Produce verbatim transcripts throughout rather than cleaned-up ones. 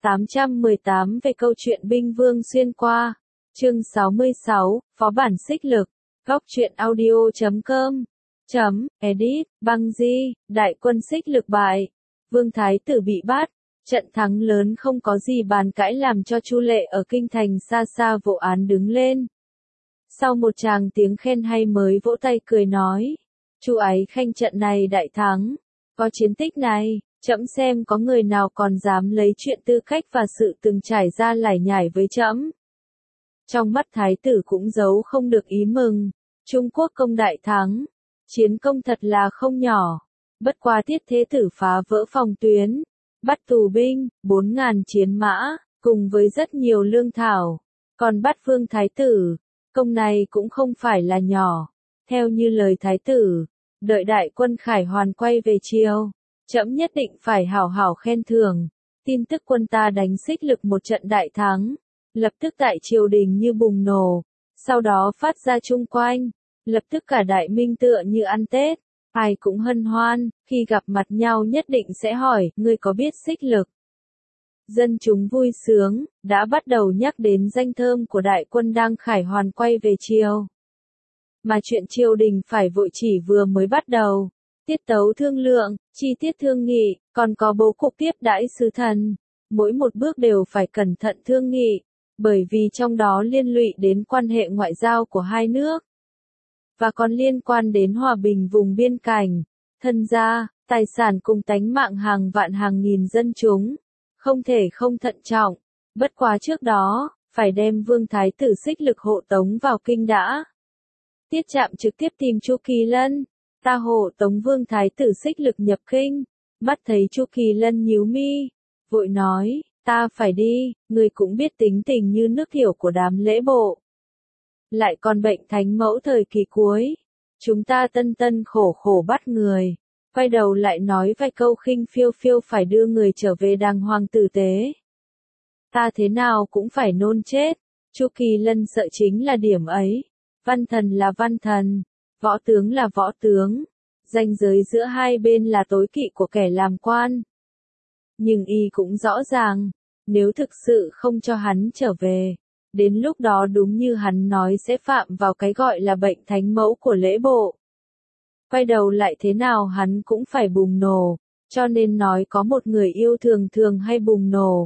tám trăm mười tám về câu chuyện binh vương xuyên qua. Chương sáu mươi sáu, phó bản xích lực. Góc truyện audio chấm com. Chấm, edit, băng di, đại quân xích lực bại. Vương Thái Tử bị bắt. Trận thắng lớn không có gì bàn cãi làm cho Chu Lệ ở kinh thành xa xa vụ án đứng lên. Sau một tràng tiếng khen hay mới vỗ tay cười nói. Chu Ái Khanh trận này đại thắng. Có chiến tích này, trẫm xem có người nào còn dám lấy chuyện tư cách và sự từng trải ra lải nhải với trẫm. Trong mắt Thái tử cũng giấu không được ý mừng. Trung Quốc công đại thắng. Chiến công thật là không nhỏ. Bất quá Tiết Thế Tử phá vỡ phòng tuyến. Bắt tù binh, bốn ngàn chiến mã, cùng với rất nhiều lương thảo. Còn bắt Vương Thái Tử, công này cũng không phải là nhỏ. Theo như lời Thái Tử, đợi đại quân khải hoàn quay về triều, trẫm nhất định phải hảo hảo khen thưởng. Tin tức quân ta đánh xích lực một trận đại thắng, lập tức tại triều đình như bùng nổ, sau đó phát ra chung quanh, lập tức cả đại minh tựa như ăn Tết. Ai cũng hân hoan, khi gặp mặt nhau nhất định sẽ hỏi, ngươi có biết xích lực? Dân chúng vui sướng, đã bắt đầu nhắc đến danh thơm của đại quân đang khải hoàn quay về triều. Mà chuyện triều đình phải vội chỉ vừa mới bắt đầu. Tiết tấu thương lượng, chi tiết thương nghị, còn có bố cục tiếp đãi sứ thần. Mỗi một bước đều phải cẩn thận thương nghị, bởi vì trong đó liên lụy đến quan hệ ngoại giao của hai nước. Và còn liên quan đến hòa bình vùng biên cảnh, thân gia, tài sản cùng tánh mạng hàng vạn hàng nghìn dân chúng. Không thể không thận trọng, bất quá trước đó, phải đem Vương Thái Tử xích lực hộ tống vào kinh đã. Tiết Trạm trực tiếp tìm Chu Kỳ Lân, ta hộ tống Vương Thái Tử xích lực nhập kinh. Mắt thấy Chu Kỳ Lân nhíu mi, vội nói, ta phải đi, người cũng biết tính tình như nước tiểu của đám lễ bộ. Lại còn bệnh thánh mẫu thời kỳ cuối. Chúng ta tân tân khổ khổ bắt người. Quay đầu lại nói vài câu khinh phiêu phiêu phải đưa người trở về đàng hoàng tử tế. Ta thế nào cũng phải nôn chết. Chu Kỳ Lân sợ chính là điểm ấy. Văn thần là văn thần. Võ tướng là võ tướng. Ranh giới giữa hai bên là tối kỵ của kẻ làm quan. Nhưng y cũng rõ ràng. Nếu thực sự không cho hắn trở về. Đến lúc đó đúng như hắn nói sẽ phạm vào cái gọi là bệnh thánh mẫu của lễ bộ. Quay đầu lại thế nào hắn cũng phải bùng nổ, cho nên nói có một người yêu thường thường hay bùng nổ.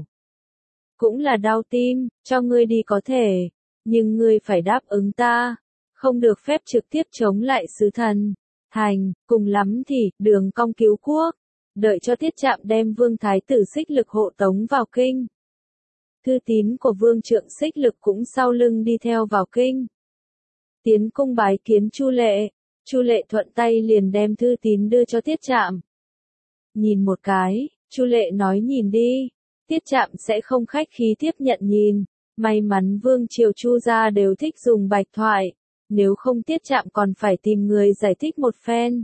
Cũng là đau tim, cho ngươi đi có thể, nhưng ngươi phải đáp ứng ta, không được phép trực tiếp chống lại sứ thần. Thành, cùng lắm thì, đường cong cứu quốc, đợi cho Tiết Trạm đem Vương Thái Tử xích lực hộ tống vào kinh. Thư tín của Vương Trượng xích lực cũng sau lưng đi theo vào kinh. Tiến cung bái kiến Chu Lệ, Chu Lệ thuận tay liền đem thư tín đưa cho Tiết Trạm. Nhìn một cái, Chu Lệ nói nhìn đi, Tiết Trạm sẽ không khách khí tiếp nhận nhìn. May mắn Vương triều Chu gia đều thích dùng bạch thoại, nếu không Tiết Trạm còn phải tìm người giải thích một phen.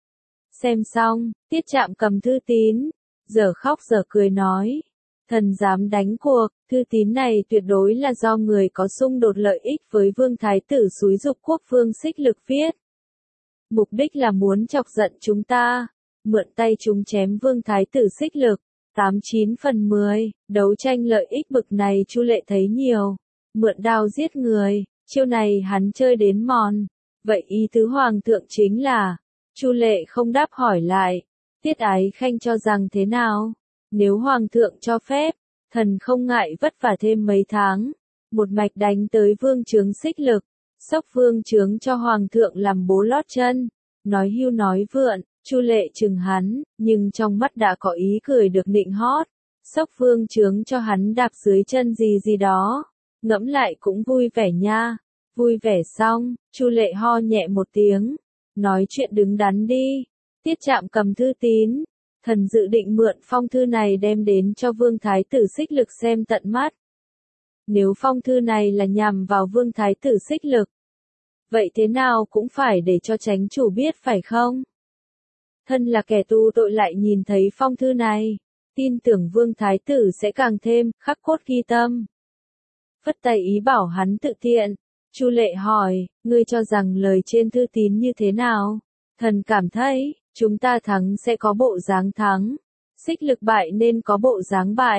Xem xong, Tiết Trạm cầm thư tín, giờ khóc giờ cười nói. Thần dám đánh cuộc, thư tín này tuyệt đối là do người có xung đột lợi ích với Vương Thái Tử xúi giục quốc vương xích lực viết. Mục đích là muốn chọc giận chúng ta, mượn tay chúng chém Vương Thái Tử xích lực. Tám chín phần mười, đấu tranh lợi ích bực này Chu Lệ thấy nhiều. Mượn đao giết người, chiêu này hắn chơi đến mòn. Vậy ý tứ hoàng thượng chính là, Chu Lệ không đáp hỏi lại. Tiết Ái Khanh cho rằng thế nào? Nếu hoàng thượng cho phép, thần không ngại vất vả thêm mấy tháng, một mạch đánh tới vương trướng xích lực, xốc vương trướng cho hoàng thượng làm bố lót chân. Nói hưu nói vượn, Chu Lệ chừng hắn, nhưng trong mắt đã có ý cười được nịnh hót. Xốc vương trướng cho hắn đạp dưới chân gì gì đó, ngẫm lại cũng vui vẻ nha. Vui vẻ xong, Chu Lệ ho nhẹ một tiếng, nói chuyện đứng đắn đi. Tiết Trạm cầm thư tín. Thần dự định mượn phong thư này đem đến cho Vương Thái Tử xích lực xem tận mắt. Nếu phong thư này là nhằm vào Vương Thái Tử xích lực, vậy thế nào cũng phải để cho chánh chủ biết phải không? Thân là kẻ tu tội lại nhìn thấy phong thư này, tin tưởng Vương Thái Tử sẽ càng thêm khắc cốt ghi tâm. Phất tay ý bảo hắn tự thiện. Chu Lệ hỏi, ngươi cho rằng lời trên thư tín như thế nào? Thần cảm thấy, chúng ta thắng sẽ có bộ dáng thắng, xích lực bại nên có bộ dáng bại.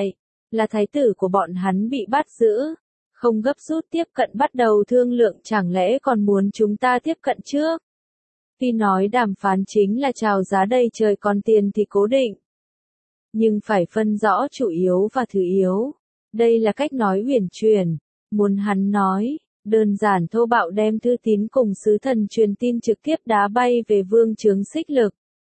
là thái tử của bọn hắn bị bắt giữ, không gấp rút tiếp cận bắt đầu thương lượng chẳng lẽ còn muốn chúng ta tiếp cận trước? Khi nói đàm phán chính là chào giá đầy trời còn tiền thì cố định. Nhưng phải phân rõ chủ yếu và thứ yếu. Đây là cách nói huyền truyền. Muốn hắn nói, đơn giản thô bạo đem thư tín cùng sứ thần truyền tin trực tiếp đá bay về vương chướng xích lực.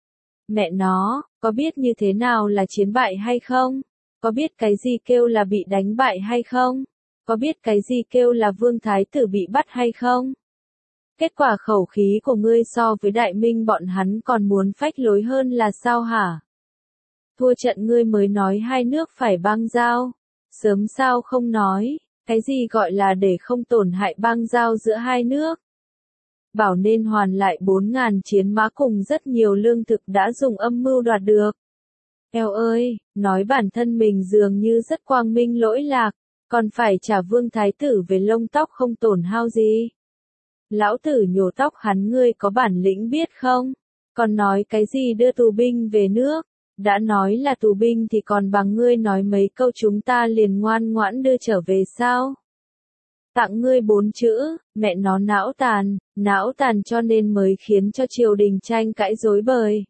Mẹ nó, có biết như thế nào là chiến bại hay không? Có biết cái gì kêu là bị đánh bại hay không? Có biết cái gì kêu là vương thái tử bị bắt hay không? Kết quả khẩu khí của ngươi so với đại minh bọn hắn còn muốn phách lối hơn là sao hả? Thua trận ngươi mới nói hai nước phải băng giao. Sớm sao không nói, cái gì gọi là để không tổn hại băng giao giữa hai nước? Bảo nên hoàn lại bốn ngàn chiến mã cùng rất nhiều lương thực đã dùng âm mưu đoạt được. Eo ơi, nói bản thân mình dường như rất quang minh lỗi lạc, còn phải trả vương thái tử về lông tóc không tổn hao gì. Lão tử nhổ tóc hắn ngươi có bản lĩnh biết không? Còn nói cái gì đưa tù binh về nước? Đã nói là tù binh thì còn bằng ngươi nói mấy câu chúng ta liền ngoan ngoãn đưa trở về sao? Tặng ngươi bốn chữ, mẹ nó não tàn, não tàn cho nên mới khiến cho triều đình tranh cãi rối bời.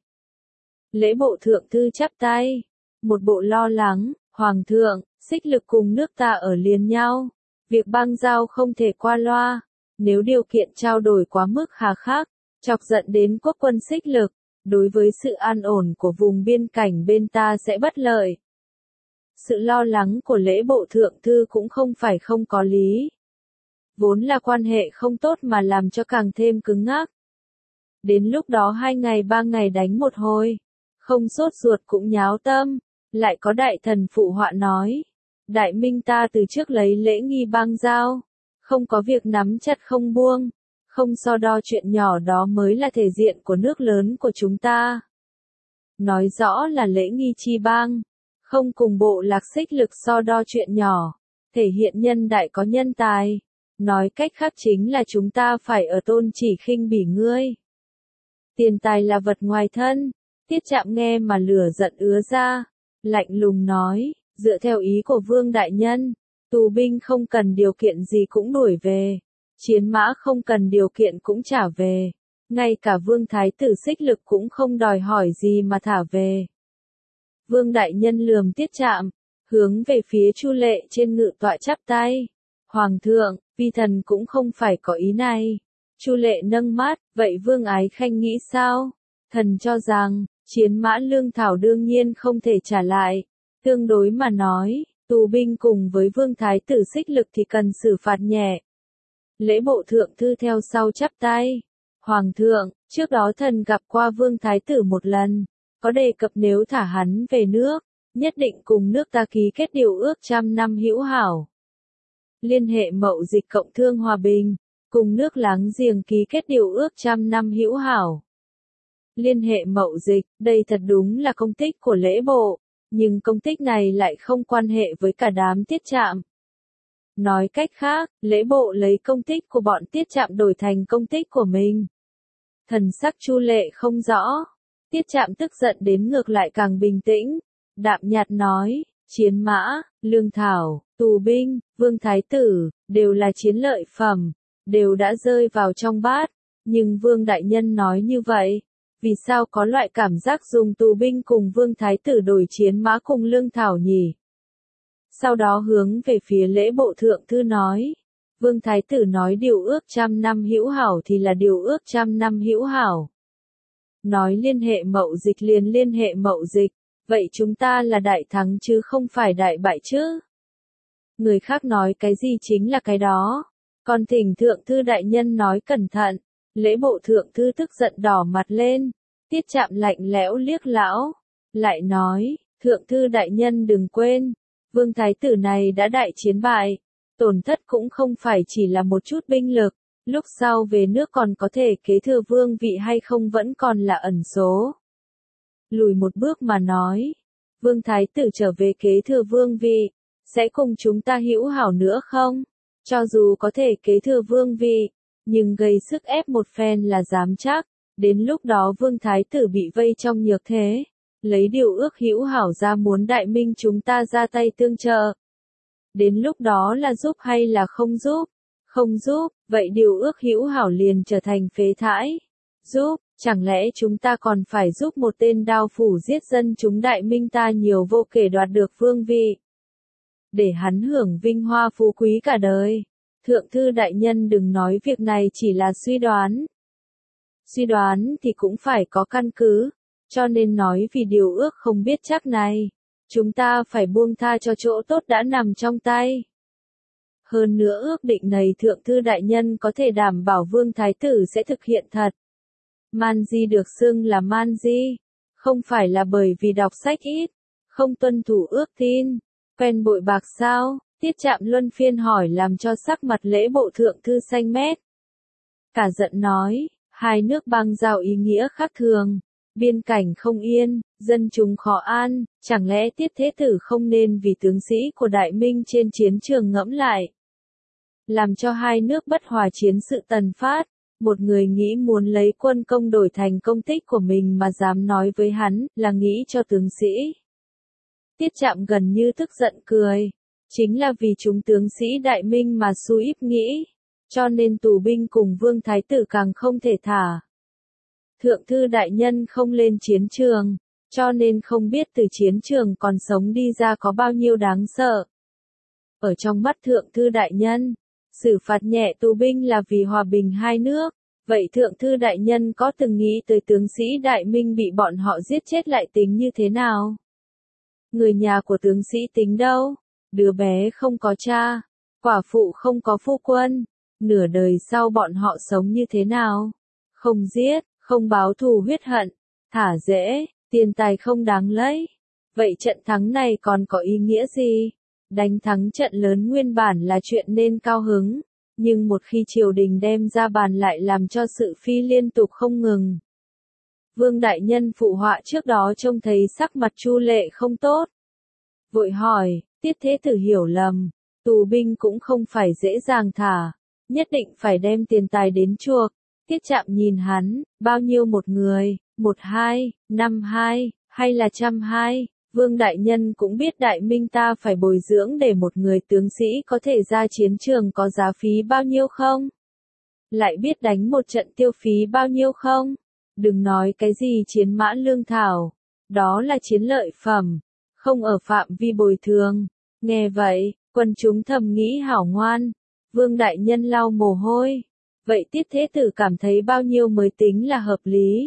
Lễ bộ thượng thư chắp tay, một bộ lo lắng, hoàng thượng, xích lực cùng nước ta ở liền nhau, việc băng giao không thể qua loa, nếu điều kiện trao đổi quá mức hà khắc, chọc giận đến quốc quân xích lực, đối với sự an ổn của vùng biên cảnh bên ta sẽ bất lợi. Sự lo lắng của lễ bộ thượng thư cũng không phải không có lý. Vốn là quan hệ không tốt mà làm cho càng thêm cứng ngắc. Đến lúc đó hai ngày ba ngày đánh một hồi, không sốt ruột cũng nháo tâm, lại có đại thần phụ họa nói. Đại minh ta từ trước lấy lễ nghi băng giao, không có việc nắm chặt không buông, không so đo chuyện nhỏ đó mới là thể diện của nước lớn của chúng ta. Nói rõ là lễ nghi chi bang, không cùng bộ lạc xích lực so đo chuyện nhỏ, thể hiện nhân đại có nhân tài. Nói cách khác chính là chúng ta phải ở tôn chỉ khinh bỉ ngươi. Tiền tài là vật ngoài thân, Tiết Trạm nghe mà lửa giận ứa ra, lạnh lùng nói, dựa theo ý của Vương Đại Nhân, tù binh không cần điều kiện gì cũng đuổi về, chiến mã không cần điều kiện cũng trả về, ngay cả Vương Thái tử xích lực cũng không đòi hỏi gì mà thả về. Vương Đại Nhân lườm Tiết Trạm, hướng về phía Chu Lệ trên ngự tọa chắp tay. Hoàng thượng, vi thần cũng không phải có ý này. Chu Lệ nâng mắt, vậy Vương Ái Khanh nghĩ sao? Thần cho rằng, chiến mã lương thảo đương nhiên không thể trả lại. Tương đối mà nói, tù binh cùng với Vương Thái tử xích lực thì cần xử phạt nhẹ. Lễ bộ thượng thư theo sau chắp tay. Hoàng thượng, trước đó thần gặp qua Vương Thái tử một lần, có đề cập nếu thả hắn về nước, nhất định cùng nước ta ký kết điều ước trăm năm hữu hảo. Liên hệ mậu dịch cộng thương hòa bình, cùng nước láng giềng ký kết điều ước trăm năm hữu hảo. Liên hệ mậu dịch, đây thật đúng là công tích của lễ bộ, nhưng công tích này lại không quan hệ với cả đám Tiết Trạm. Nói cách khác, lễ bộ lấy công tích của bọn Tiết Trạm đổi thành công tích của mình. Thần sắc Chu Lệ không rõ, Tiết Trạm tức giận đến ngược lại càng bình tĩnh, đạm nhạt nói, chiến mã, lương thảo, tù binh, Vương Thái tử, đều là chiến lợi phẩm, đều đã rơi vào trong bát, nhưng Vương Đại Nhân nói như vậy, vì sao có loại cảm giác dùng tù binh cùng Vương Thái tử đổi chiến mã cùng lương thảo nhỉ? Sau đó hướng về phía lễ bộ thượng thư nói, Vương Thái tử nói điều ước trăm năm hữu hảo thì là điều ước trăm năm hữu hảo. Nói liên hệ mậu dịch liền liên hệ mậu dịch, vậy chúng ta là đại thắng chứ không phải đại bại chứ? Người khác nói cái gì chính là cái đó. Còn thỉnh thượng thư đại nhân nói cẩn thận. Lễ bộ thượng thư tức giận đỏ mặt lên. Tiết Trạm lạnh lẽo liếc lão. Lại nói, thượng thư đại nhân đừng quên. Vương Thái tử này đã đại chiến bại. Tổn thất cũng không phải chỉ là một chút binh lực. Lúc sau về nước còn có thể kế thừa vương vị hay không vẫn còn là ẩn số. Lùi một bước mà nói. Vương Thái tử trở về kế thừa vương vị. Sẽ cùng chúng ta hữu hảo nữa không? Cho dù có thể kế thừa vương vị, nhưng gây sức ép một phen là dám chắc, đến lúc đó Vương Thái tử bị vây trong nhược thế, lấy điều ước hữu hảo ra muốn Đại Minh chúng ta ra tay tương trợ. Đến lúc đó là giúp hay là không giúp? Không giúp, vậy điều ước hữu hảo liền trở thành phế thải. Giúp, chẳng lẽ chúng ta còn phải giúp một tên đao phủ giết dân chúng Đại Minh ta nhiều vô kể đoạt được vương vị, để hắn hưởng vinh hoa phú quý cả đời? Thượng thư đại nhân đừng nói việc này chỉ là suy đoán. Suy đoán thì cũng phải có căn cứ, cho nên nói vì điều ước không biết chắc này, chúng ta phải buông tha cho chỗ tốt đã nằm trong tay. Hơn nữa ước định này thượng thư đại nhân có thể đảm bảo vương thái tử sẽ thực hiện thật. Man Di được xưng là Man Di, không phải là bởi vì đọc sách ít, không tuân thủ ước tin, quen bội bạc sao? Tiết Trạm luân phiên hỏi làm cho sắc mặt Lễ Bộ thượng thư xanh mét. Cả giận nói, hai nước bang giao ý nghĩa khác thường, biên cảnh không yên, dân chúng khó an, chẳng lẽ Tiết Thế Tử không nên vì tướng sĩ của Đại Minh trên chiến trường ngẫm lại, làm cho hai nước bất hòa chiến sự tần phát, một người nghĩ muốn lấy quân công đổi thành công tích của mình mà dám nói với hắn là nghĩ cho tướng sĩ. Tiết Trạm gần như tức giận cười, chính là vì chúng tướng sĩ Đại Minh mà xu íp nghĩ, cho nên tù binh cùng vương thái tử càng không thể thả. Thượng thư đại nhân không lên chiến trường, cho nên không biết từ chiến trường còn sống đi ra có bao nhiêu đáng sợ. Ở trong mắt thượng thư đại nhân, xử phạt nhẹ tù binh là vì hòa bình hai nước, vậy thượng thư đại nhân có từng nghĩ tới tướng sĩ Đại Minh bị bọn họ giết chết lại tính như thế nào? Người nhà của tướng sĩ tính đâu? Đứa bé không có cha, quả phụ không có phu quân, nửa đời sau bọn họ sống như thế nào? Không giết, không báo thù huyết hận, thả dễ, tiền tài không đáng lấy. Vậy trận thắng này còn có ý nghĩa gì? Đánh thắng trận lớn nguyên bản là chuyện nên cao hứng, nhưng một khi triều đình đem ra bàn lại làm cho sự phi liên tục không ngừng. Vương đại nhân phụ họa trước đó trông thấy sắc mặt Chu Lệ không tốt. Vội hỏi, Tiết Thế Tử hiểu lầm, tù binh cũng không phải dễ dàng thả, nhất định phải đem tiền tài đến chuộc. Tiết Trạm nhìn hắn, bao nhiêu một người, một hai, năm hai, hay là trăm hai? Vương đại nhân cũng biết Đại Minh ta phải bồi dưỡng để một người tướng sĩ có thể ra chiến trường có giá phí bao nhiêu không? Lại biết đánh một trận tiêu phí bao nhiêu không? Đừng nói cái gì chiến mã lương thảo, đó là chiến lợi phẩm, không ở phạm vi bồi thường. Nghe vậy, quân chúng thầm nghĩ hảo ngoan, Vương đại nhân lau mồ hôi. Vậy Tiết Thế Tử cảm thấy bao nhiêu mới tính là hợp lý?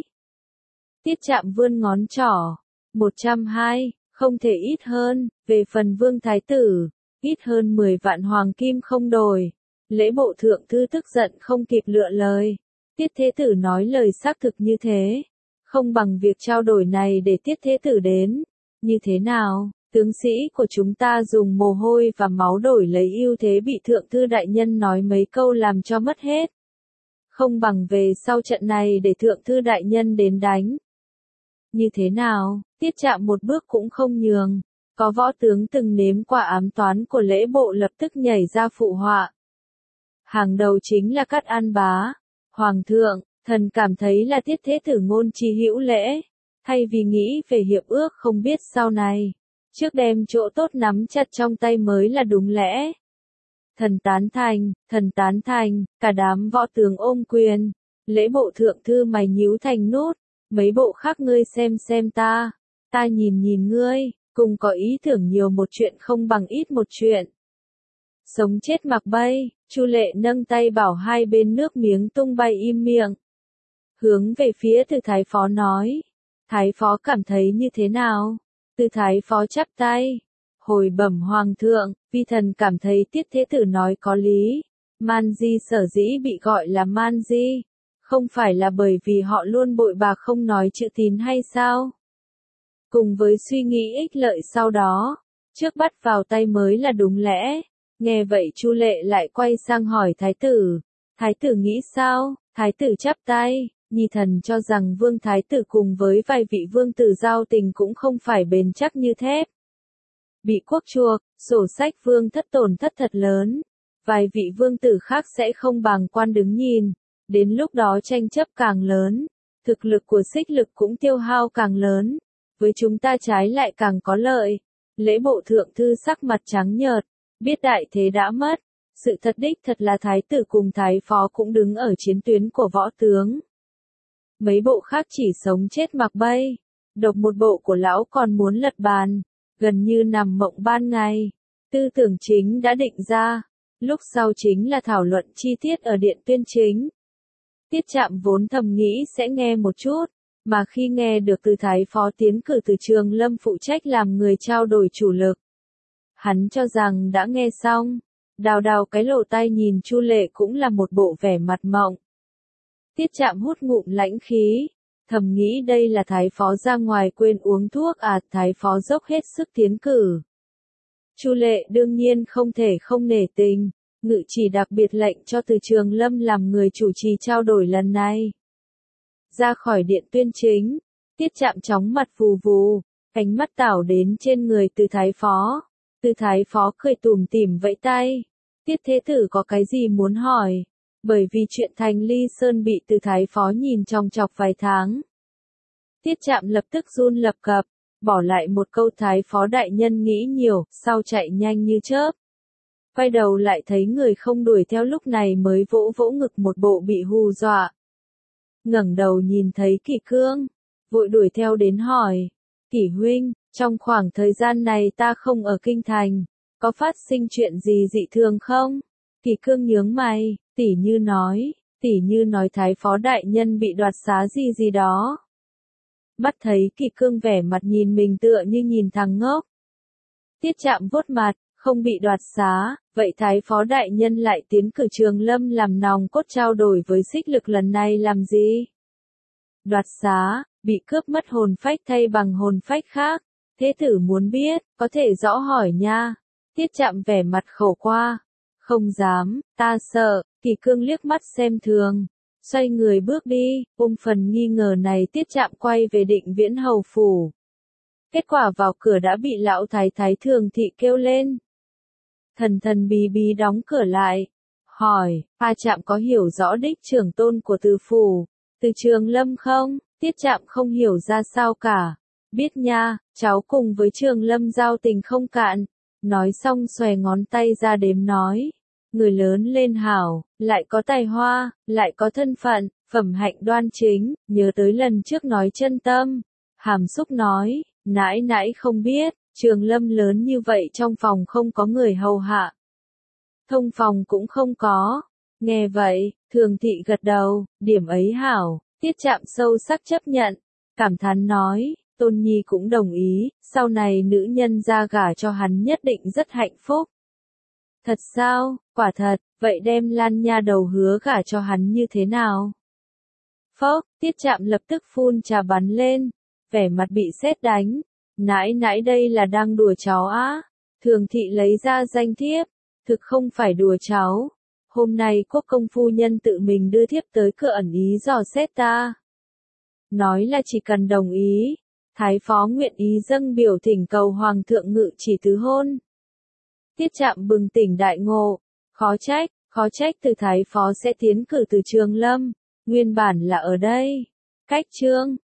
Tiết Trạm vươn ngón trỏ, một trăm hai, không thể ít hơn. Về phần Vương Thái Tử, ít hơn mười vạn hoàng kim không đổi. Lễ Bộ thượng thư tức giận không kịp lựa lời. Tiết Thế Tử nói lời xác thực như thế, không bằng việc trao đổi này để Tiết Thế Tử đến. Như thế nào? Tướng sĩ của chúng ta dùng mồ hôi và máu đổi lấy ưu thế bị thượng thư đại nhân nói mấy câu làm cho mất hết. Không bằng về sau trận này để thượng thư đại nhân đến đánh. Như thế nào? Tiết Trạm một bước cũng không nhường. Có võ tướng từng nếm qua ám toán của Lễ Bộ lập tức nhảy ra phụ họa. Hàng đầu chính là Cát An Bá. Hoàng thượng, thần cảm thấy là Tiết Thế Tử ngôn chi hữu lễ. Thay vì nghĩ về hiệp ước không biết sau này, trước đem chỗ tốt nắm chặt trong tay mới là đúng lẽ. Thần tán thành, thần tán thành, cả đám võ tướng ôm quyền. Lễ Bộ thượng thư mày nhíu thành nút, mấy bộ khác ngươi xem xem ta, ta nhìn nhìn ngươi, cùng có ý tưởng nhiều một chuyện không bằng ít một chuyện. Sống chết mặc bay, Chu Lệ nâng tay bảo hai bên nước miếng tung bay im miệng. Hướng về phía Từ Thái Phó nói, Thái Phó cảm thấy như thế nào? Từ Thái Phó chắp tay, hồi bẩm Hoàng thượng, vi thần cảm thấy Tiết Thế Tử nói có lý. Man Di sở dĩ bị gọi là Man Di, không phải là bởi vì họ luôn bội bạc không nói chữ tín hay sao? Cùng với suy nghĩ ích lợi sau đó, trước bắt vào tay mới là đúng lẽ. Nghe vậy Chu Lệ lại quay sang hỏi Thái tử, Thái tử nghĩ sao? Thái tử chắp tay, nhi thần cho rằng Vương Thái tử cùng với vài vị vương tử giao tình cũng không phải bền chắc như thép. Bị quốc chuộc, sổ sách vương thất tổn thất thật lớn, vài vị vương tử khác sẽ không bàng quan đứng nhìn, đến lúc đó tranh chấp càng lớn, thực lực của Xích Lực cũng tiêu hao càng lớn. với chúng ta trái lại càng có lợi. Lễ bộ thượng thư sắc mặt trắng nhợt, biết đại thế đã mất. Sự thật đích thật là thái tử cùng thái phó cũng đứng ở chiến tuyến của võ tướng. Mấy bộ khác chỉ sống chết mặc bay. Độc một bộ của lão còn muốn lật bàn, gần như nằm mộng ban ngày. Tư tưởng chính đã định ra, lúc sau chính là thảo luận chi tiết ở điện tuyên chính. Tiết Trạm vốn thầm nghĩ sẽ nghe một chút, mà khi nghe được từ thái phó tiến cử từ Trường Lâm phụ trách làm người trao đổi chủ lực, hắn cho rằng đã nghe xong, đào đào cái lỗ tai nhìn Chu Lệ cũng là một bộ vẻ mặt mộng. Tiết Trạm hút ngụm lãnh khí, thầm nghĩ đây là thái phó ra ngoài quên uống thuốc à, thái phó dốc hết sức tiến cử. Chu Lệ đương nhiên không thể không nể tình, ngự chỉ đặc biệt lệnh cho từ Trường Lâm làm người chủ trì trao đổi lần này. Ra khỏi điện tuyên chính, Tiết Trạm chóng mặt vù vù, ánh mắt tảo đến trên người từ thái phó. Từ thái phó cười tủm tỉm vẫy tay. Tiết thế tử có cái gì muốn hỏi? Bởi vì chuyện Thành Ly Sơn bị từ thái phó nhìn trong chọc vài tháng. Tiết Trạm lập tức run lập cập, bỏ lại một câu thái phó đại nhân nghĩ nhiều, sau chạy nhanh như chớp. Quay đầu lại thấy người không đuổi theo, lúc này mới vỗ vỗ ngực một bộ bị hù dọa. Ngẩng đầu nhìn thấy Kỷ Cương, vội đuổi theo đến hỏi, Kỷ huynh, trong khoảng thời gian này ta không ở kinh thành, có phát sinh chuyện gì dị thường không? Kỷ Cương nhướng mày, tỉ như nói, tỉ như nói thái phó đại nhân bị đoạt xá gì gì đó. Mắt thấy Kỷ Cương vẻ mặt nhìn mình tựa như nhìn thằng ngốc. Tiết Trạm vuốt mặt, không bị đoạt xá, vậy thái phó đại nhân lại tiến cử Trường Lâm làm nòng cốt trao đổi với Xích Lực lần này làm gì? Đoạt xá, bị cướp mất hồn phách thay bằng hồn phách khác. Thế tử muốn biết, có thể rõ hỏi nha. Tiết Trạm vẻ mặt khổ qua. Không dám, ta sợ. Kỷ Cương liếc mắt xem thường, xoay người bước đi, ôm phần nghi ngờ này Tiết Trạm quay về Định Viễn hầu phủ. Kết quả vào cửa đã bị lão thái thái Thường thị kêu lên. Thần thần bí bí đóng cửa lại, hỏi, A Trạm có hiểu rõ đích trưởng tôn của Từ phủ, Từ Trường Lâm không? Tiết Trạm không hiểu ra sao cả. Biết nha, cháu cùng với Trường Lâm giao tình không cạn. Nói xong xòe ngón tay ra đếm nói. Người lớn lên hảo, lại có tài hoa, lại có thân phận, phẩm hạnh đoan chính, nhớ tới lần trước nói chân tâm. Hàm xúc nói, nãi nãi không biết, Trường Lâm lớn như vậy trong phòng không có người hầu hạ. Thông phòng cũng không có. Nghe vậy, Thường thị gật đầu, điểm ấy hảo, Tiết Trạm sâu sắc chấp nhận. Cảm thán nói, Tôn Nhi cũng đồng ý, sau này nữ nhân ra gả cho hắn nhất định rất hạnh phúc. Thật sao, quả thật, vậy đem Lan nha đầu hứa gả cho hắn như thế nào? Phốc, Tiết Trạm lập tức phun trà bắn lên, vẻ mặt bị sét đánh. Nãi nãi đây là đang đùa cháu á. Thường thị lấy ra danh thiếp, thực không phải đùa cháu. Hôm nay quốc công phu nhân tự mình đưa thiếp tới cửa ẩn ý dò xét ta. Nói là chỉ cần đồng ý, thái phó nguyện ý dâng biểu thỉnh cầu hoàng thượng ngự chỉ tứ hôn. Tiết Trạm bừng tỉnh đại ngộ, khó trách, khó trách từ thái phó sẽ tiến cử từ Trường Lâm, nguyên bản là ở đây. Cách chương,